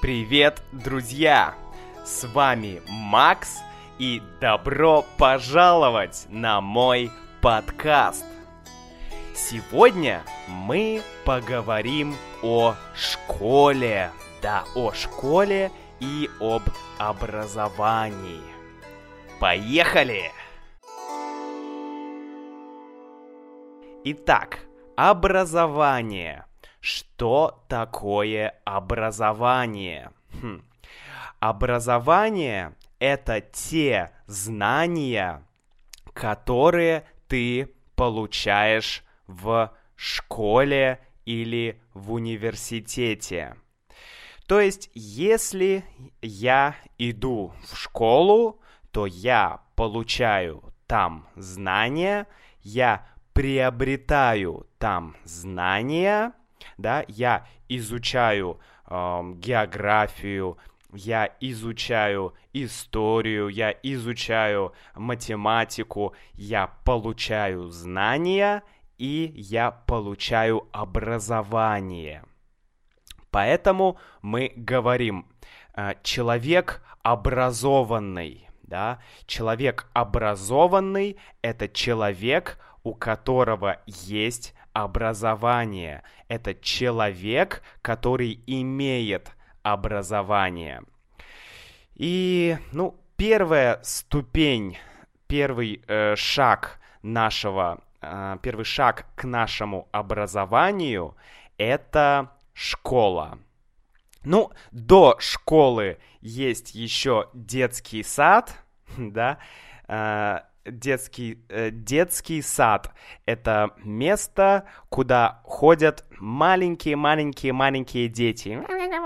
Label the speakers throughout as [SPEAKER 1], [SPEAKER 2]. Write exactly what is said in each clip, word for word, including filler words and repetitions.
[SPEAKER 1] Привет, друзья! С вами Макс, и добро пожаловать на мой подкаст! Сегодня мы поговорим о школе, да, о школе и об образовании. Поехали! Итак, образование. Что такое образование? Хм. Образование – это те знания, которые ты получаешь в школе или в университете. То есть, если я иду в школу, то я получаю там знания, я приобретаю там знания, да, я изучаю э, географию, я изучаю историю, я изучаю математику, я получаю знания и я получаю образование. Поэтому мы говорим, э, человек образованный, да, человек образованный – это человек, у которого есть образование. Это человек, который имеет образование. И, ну, первая ступень, первый э, шаг нашего, э, первый шаг к нашему образованию – это школа. Ну, до школы есть еще детский сад, да, э, Детский, э, детский сад – это место, куда ходят маленькие-маленькие-маленькие дети.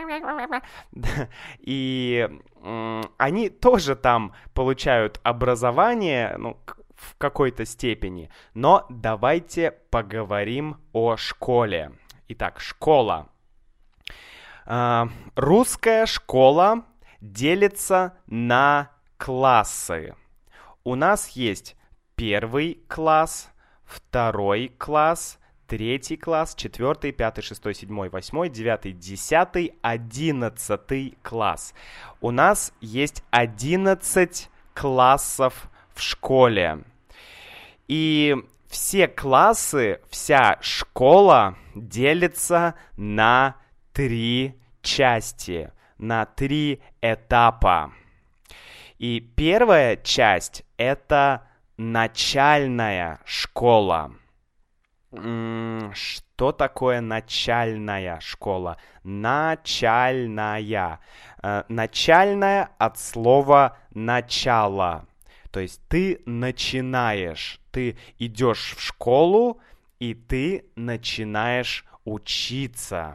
[SPEAKER 1] И э, они тоже там получают образование, ну, в какой-то степени. Но давайте поговорим о школе. Итак, школа. Э, русская школа делится на классы. У нас есть первый класс, второй класс, третий класс, четвертый, пятый, шестой, седьмой, восьмой, девятый, десятый, одиннадцатый класс. У нас есть одиннадцать классов в школе. И все классы, вся школа делится на три части, на три этапа. И первая часть – это начальная школа. Что такое начальная школа? Начальная. Начальная от слова «начало». То есть ты начинаешь, ты идешь в школу, и ты начинаешь учиться.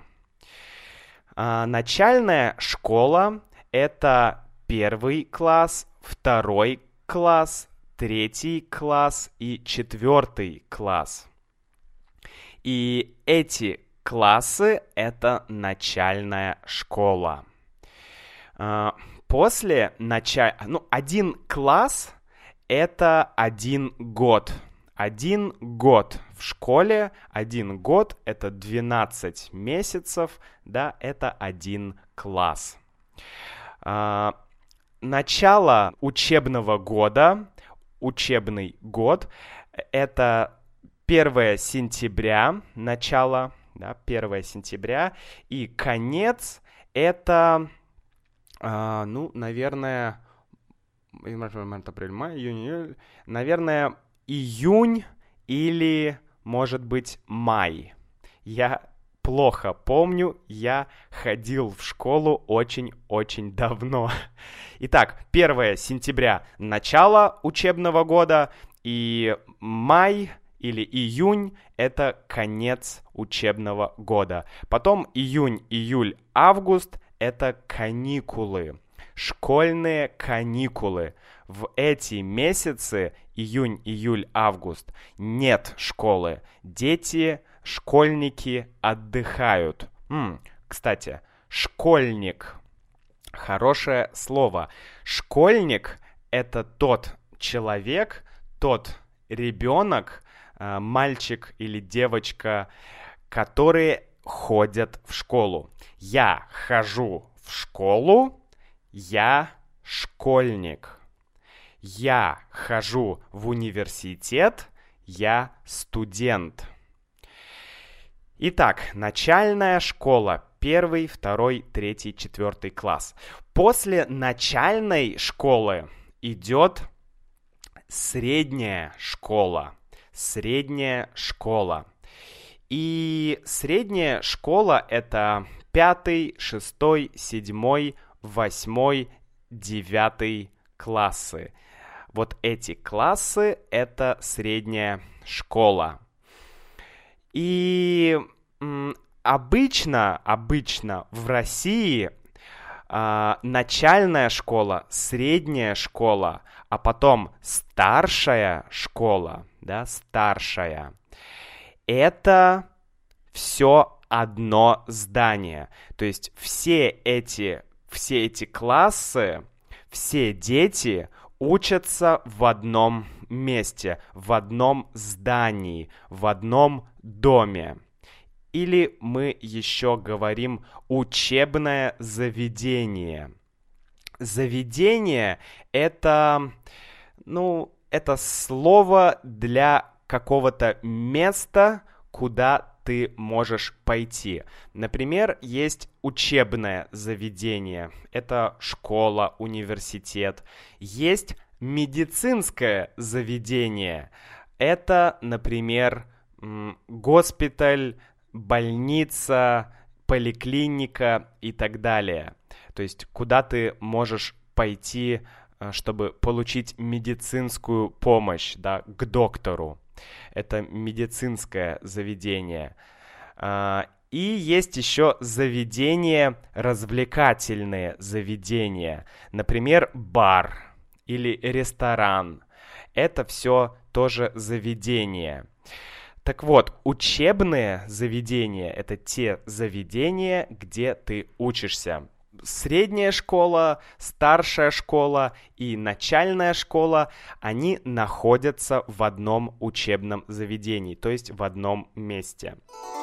[SPEAKER 1] Начальная школа – это первый класс, второй класс, третий класс и четвертый класс. И эти классы – это начальная школа. После начала... Ну, один класс – это один год. Один год в школе, один год – это двенадцать месяцев, да, это один класс. Начало учебного года, учебный год, это первое сентября, начало, да, первое сентября, и конец это, а, ну, наверное, наверное, июнь или, может быть, май. Я плохо помню, я ходил в школу очень-очень давно. Итак, первое сентября – начало учебного года, и май или июнь – это конец учебного года. Потом июнь, июль, август – это каникулы, школьные каникулы. В эти месяцы, июнь, июль, август, нет школы. Дети, школьники отдыхают. М, кстати, школьник. Хорошее слово. Школьник – это тот человек, тот ребенок, мальчик или девочка, которые ходят в школу. Я хожу в школу, я школьник. Я хожу в университет, я студент. Итак, начальная школа. Первый, второй, третий, четвертый класс. После начальной школы идет средняя школа. Средняя школа. И средняя школа — это пятый, шестой, седьмой, восьмой, девятый классы. Вот эти классы — это средняя школа. И м, обычно, обычно в России а, начальная школа, средняя школа, а потом старшая школа, да, старшая. Это все одно здание. То есть все эти, все эти классы, все дети учатся в одном месте, в одном здании, в одном доме. Или мы еще говорим учебное заведение. Заведение — это, ну, это слово для какого-то места, куда ты можешь пойти. Например, есть учебное заведение. Это школа, университет. Есть медицинское заведение. Это, например, госпиталь, больница, поликлиника и так далее. То есть куда ты можешь пойти, чтобы получить медицинскую помощь, да, к доктору. Это медицинское заведение. И есть еще заведения, развлекательные заведения. Например, бар или ресторан. Это все тоже заведения. Так вот, учебные заведения — это те заведения, где ты учишься. Средняя школа, старшая школа и начальная школа, они находятся в одном учебном заведении, то есть в одном месте.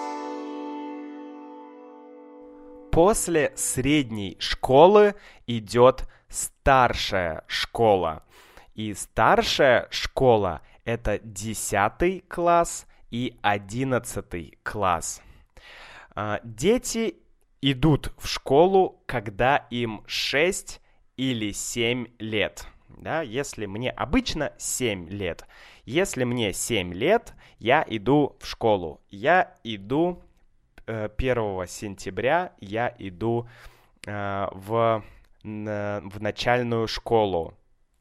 [SPEAKER 1] После средней школы идет старшая школа. И старшая школа — это десятый класс и одиннадцатый класс. Дети идут в школу, когда им шесть или семь лет. Да, если мне обычно семь лет. Если мне семь лет, я иду в школу. Я иду э, первого сентября, я иду э, в, на, в начальную школу.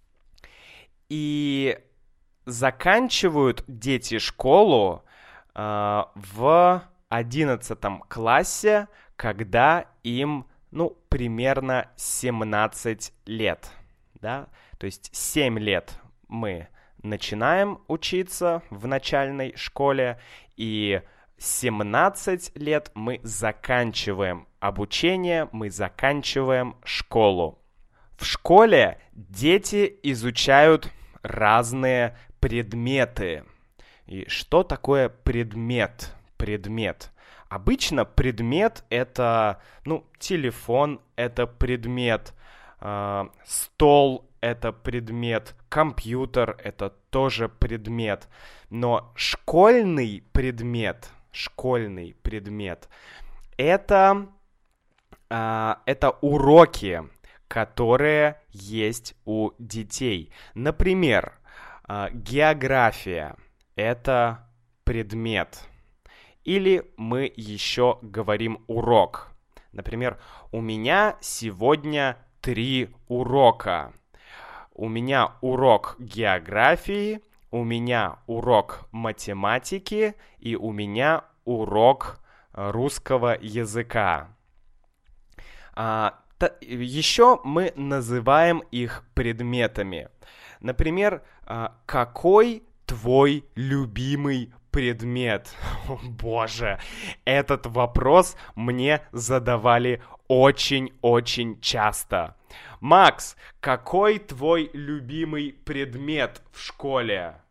[SPEAKER 1] И заканчивают дети школу э, в одиннадцатом классе, когда им, ну, примерно семнадцать лет, да, то есть семь лет мы начинаем учиться в начальной школе, и семнадцать лет мы заканчиваем обучение, мы заканчиваем школу. В школе дети изучают разные предметы. И что такое предмет? Предмет. Обычно предмет — это, ну, телефон — это предмет, э, стол — это предмет, компьютер — это тоже предмет. Но школьный предмет, школьный предмет — это, э, это уроки, которые есть у детей. Например, э, география — это предмет. Или мы еще говорим урок. Например, у меня сегодня три урока. У меня урок географии, у меня урок математики и у меня урок русского языка. А, та, еще мы называем их предметами. Например, а, какой твой любимый предмет? О, боже, этот вопрос мне задавали очень-очень часто. Макс, какой твой любимый предмет в школе?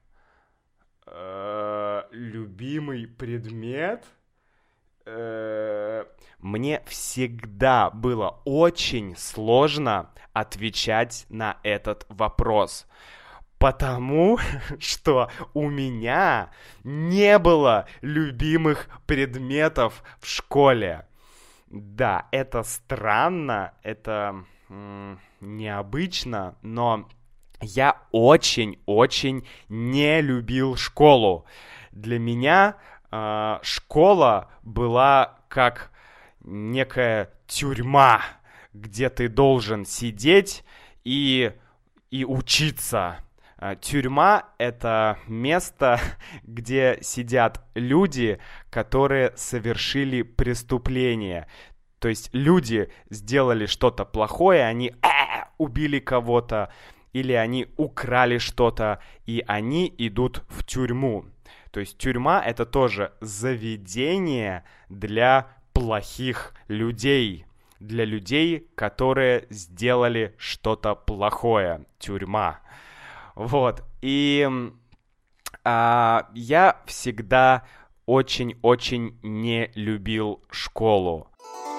[SPEAKER 1] Э, любимый предмет? Э, мне всегда было очень сложно отвечать на этот вопрос. Потому что у меня не было любимых предметов в школе. Да, это странно, это м- необычно, но я очень-очень не любил школу. Для меня э, школа была как некая тюрьма, где ты должен сидеть и, и учиться. Тюрьма — это место, где сидят люди, которые совершили преступление. То есть люди сделали что-то плохое, они э, убили кого-то, или они украли что-то, и они идут в тюрьму. То есть тюрьма — это тоже заведение для плохих людей, для людей, которые сделали что-то плохое. Тюрьма. Вот, и а, я всегда очень-очень не любил школу.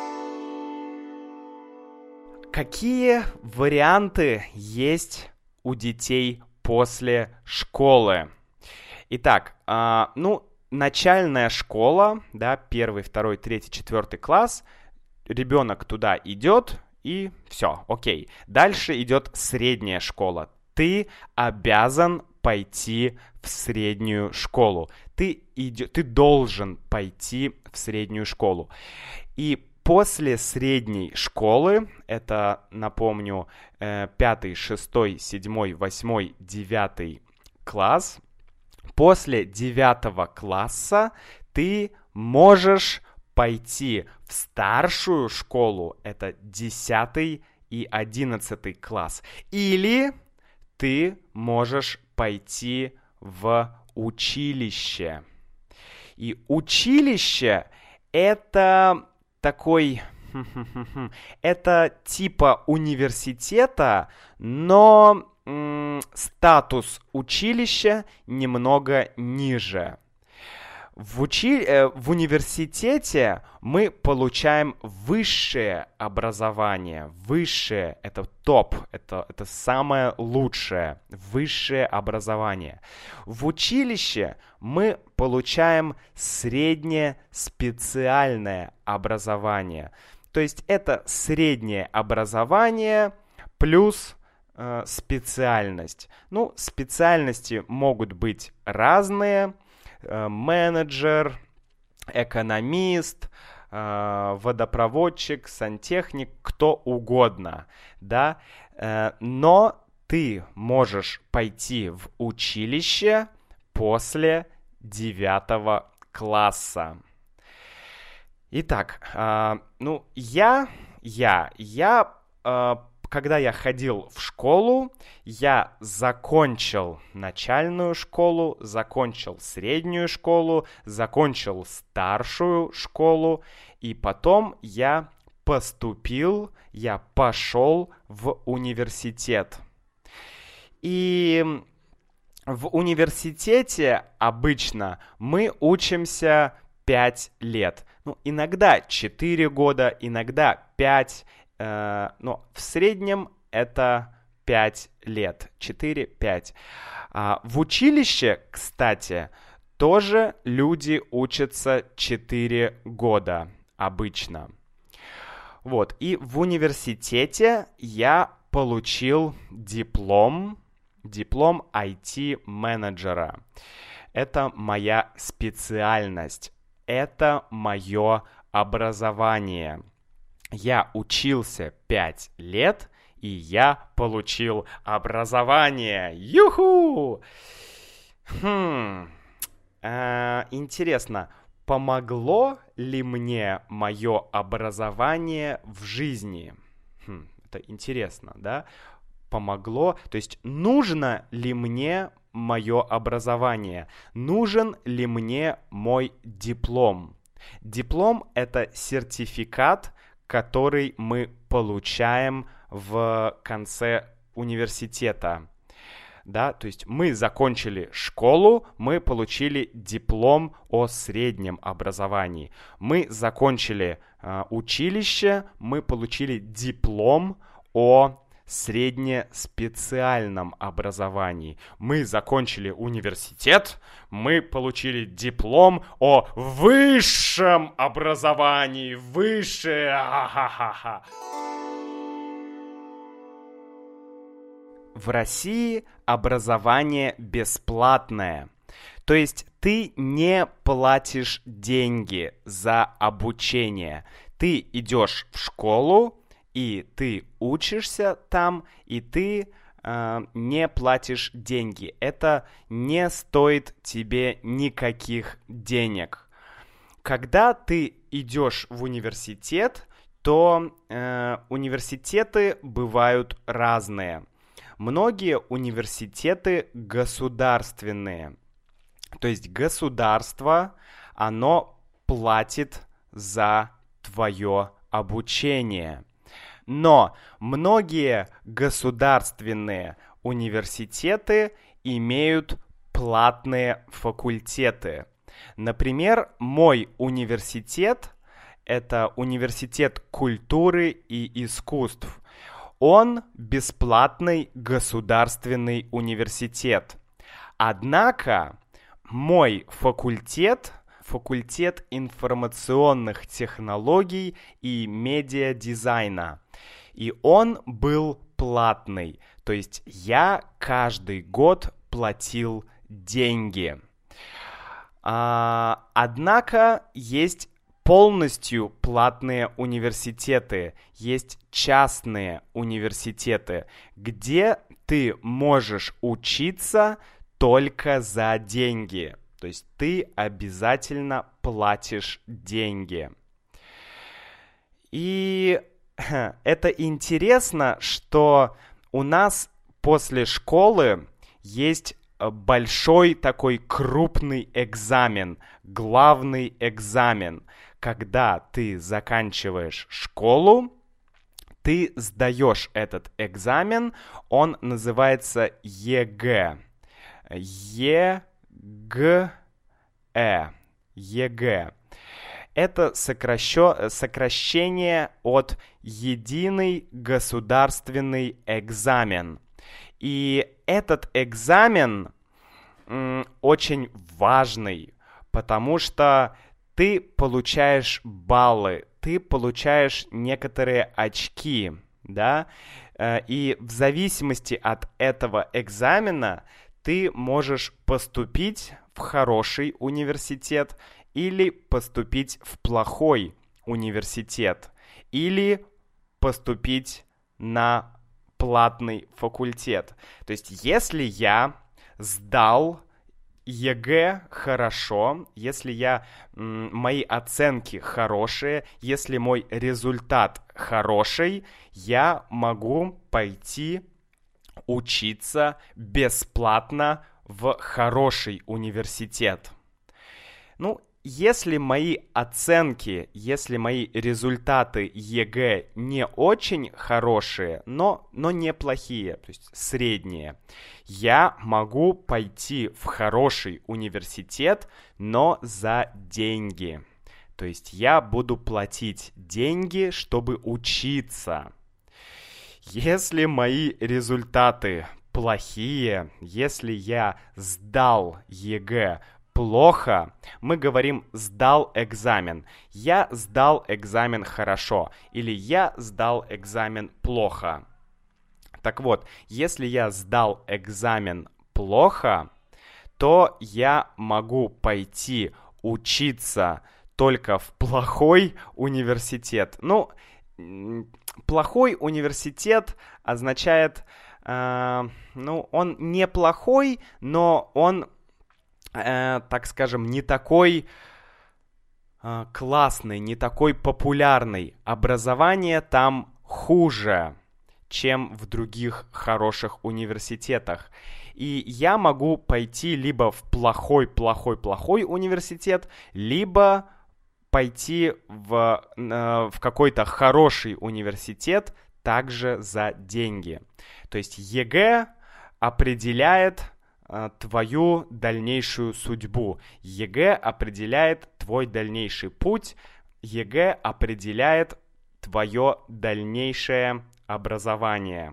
[SPEAKER 1] Какие варианты есть у детей после школы? Итак, а, ну, начальная школа, да, первый, второй, третий, четвертый класс, ребенок туда идет, и все, окей. Дальше идет средняя школа. Ты обязан пойти в среднюю школу. Ты, иди, ты должен пойти в среднюю школу. И после средней школы, это, напомню, пятый, шестой, седьмой, восьмой, девятый класс, после девятого класса ты можешь пойти в старшую школу, это десятый и одиннадцатый класс. Или ты можешь пойти в училище. И училище — это такой... это типа университета, но м- статус училища немного ниже. В, учи... в университете мы получаем высшее образование. Высшее — это топ, это, это самое лучшее, высшее образование. В училище мы получаем среднее специальное образование. То есть это среднее образование плюс э, специальность. Ну, специальности могут быть разные. Менеджер, экономист, водопроводчик, сантехник, кто угодно, да, но ты можешь пойти в училище после девятого класса. Итак, ну, я, я, я когда я ходил в школу, я закончил начальную школу, закончил среднюю школу, закончил старшую школу, и потом я поступил, я пошел в университет. И в университете обычно мы учимся пять лет. Ну, иногда четыре года, иногда пять. Но в среднем это пять лет, четыре-пять. В училище, кстати, тоже люди учатся четыре года обычно. Вот, и в университете я получил диплом, диплом ай ти-менеджера. Это моя специальность, это мое образование. Я учился пять лет, и я получил образование. Юху! Хм. Э, интересно, помогло ли мне мое образование в жизни? Хм, это интересно, да? Помогло? То есть нужно ли мне мое образование? Нужен ли мне мой диплом? Диплом — это сертификат, который мы получаем в конце университета. да, то есть мы закончили школу, мы получили диплом о среднем образовании. Мы закончили э, училище, мы получили диплом о среднеспециальном образовании. Мы закончили университет, мы получили диплом о высшем образовании. Высшее, ха-ха-ха. В России образование бесплатное. То есть ты не платишь деньги за обучение. Ты идешь в школу, и ты учишься там, и ты э, не платишь деньги. Это не стоит тебе никаких денег. Когда ты идешь в университет, то э, университеты бывают разные. Многие университеты государственные. То есть государство, оно платит за твое обучение. Но многие государственные университеты имеют платные факультеты. Например, мой университет – это университет культуры и искусств. Он бесплатный государственный университет. Однако мой факультет, факультет информационных технологий и медиадизайна, и он был платный. То есть я каждый год платил деньги. А, однако есть полностью платные университеты, есть частные университеты, где ты можешь учиться только за деньги. То есть ты обязательно платишь деньги. И это интересно, что у нас после школы есть большой такой крупный экзамен, главный экзамен. Когда ты заканчиваешь школу, ты сдаешь этот экзамен, он называется ЕГЭ. ЕГЭ. ЕГЭ. Это сокращё... сокращение от Единый государственный экзамен. И этот экзамен м, очень важный, потому что ты получаешь баллы, ты получаешь некоторые очки, да, и в зависимости от этого экзамена ты можешь поступить в хороший университет или поступить в плохой университет, или поступить на платный факультет. То есть, если я сдал ЕГЭ хорошо, если я, м, мои оценки хорошие, если мой результат хороший, я могу пойти учиться бесплатно в хороший университет. Ну, если мои оценки, если мои результаты ЕГЭ не очень хорошие, но, но неплохие, то есть средние, я могу пойти в хороший университет, но за деньги. То есть я буду платить деньги, чтобы учиться. Если мои результаты плохие, если я сдал ЕГЭ плохо, мы говорим «сдал экзамен». Я сдал экзамен хорошо или я сдал экзамен плохо. Так вот, если я сдал экзамен плохо, то я могу пойти учиться только в плохой университет. Ну, плохой университет означает, э, ну, он неплохой, но он, э, так скажем, не такой э, классный, не такой популярный. Образование там хуже, чем в других хороших университетах. И я могу пойти либо в плохой-плохой-плохой университет, либо пойти в, э, в какой-то хороший университет также за деньги. То есть ЕГЭ определяет э, твою дальнейшую судьбу. ЕГЭ определяет твой дальнейший путь. ЕГЭ определяет твое дальнейшее образование.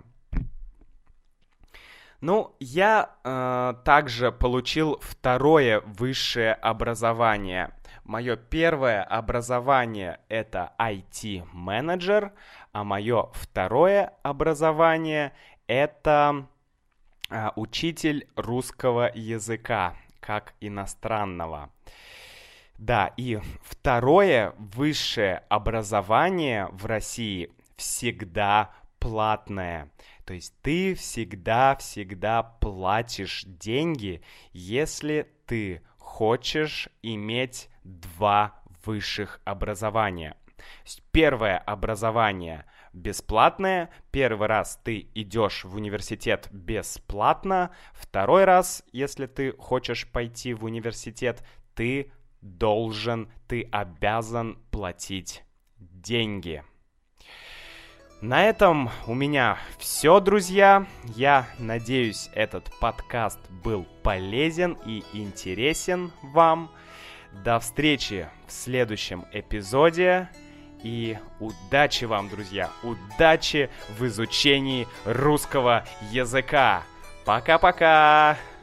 [SPEAKER 1] Ну, я э, также получил второе высшее образование. Мое первое образование — это ай ти-менеджер, а мое второе образование — это э, учитель русского языка, как иностранного. Да, и второе высшее образование в России всегда платное. То есть ты всегда-всегда платишь деньги, если ты хочешь иметь два высших образования. То есть первое образование бесплатное, первый раз ты идешь в университет бесплатно, второй раз, если ты хочешь пойти в университет, ты должен, ты обязан платить деньги. На этом у меня все, друзья. Я надеюсь, этот подкаст был полезен и интересен вам. До встречи в следующем эпизоде. И удачи вам, друзья. Удачи в изучении русского языка. Пока-пока!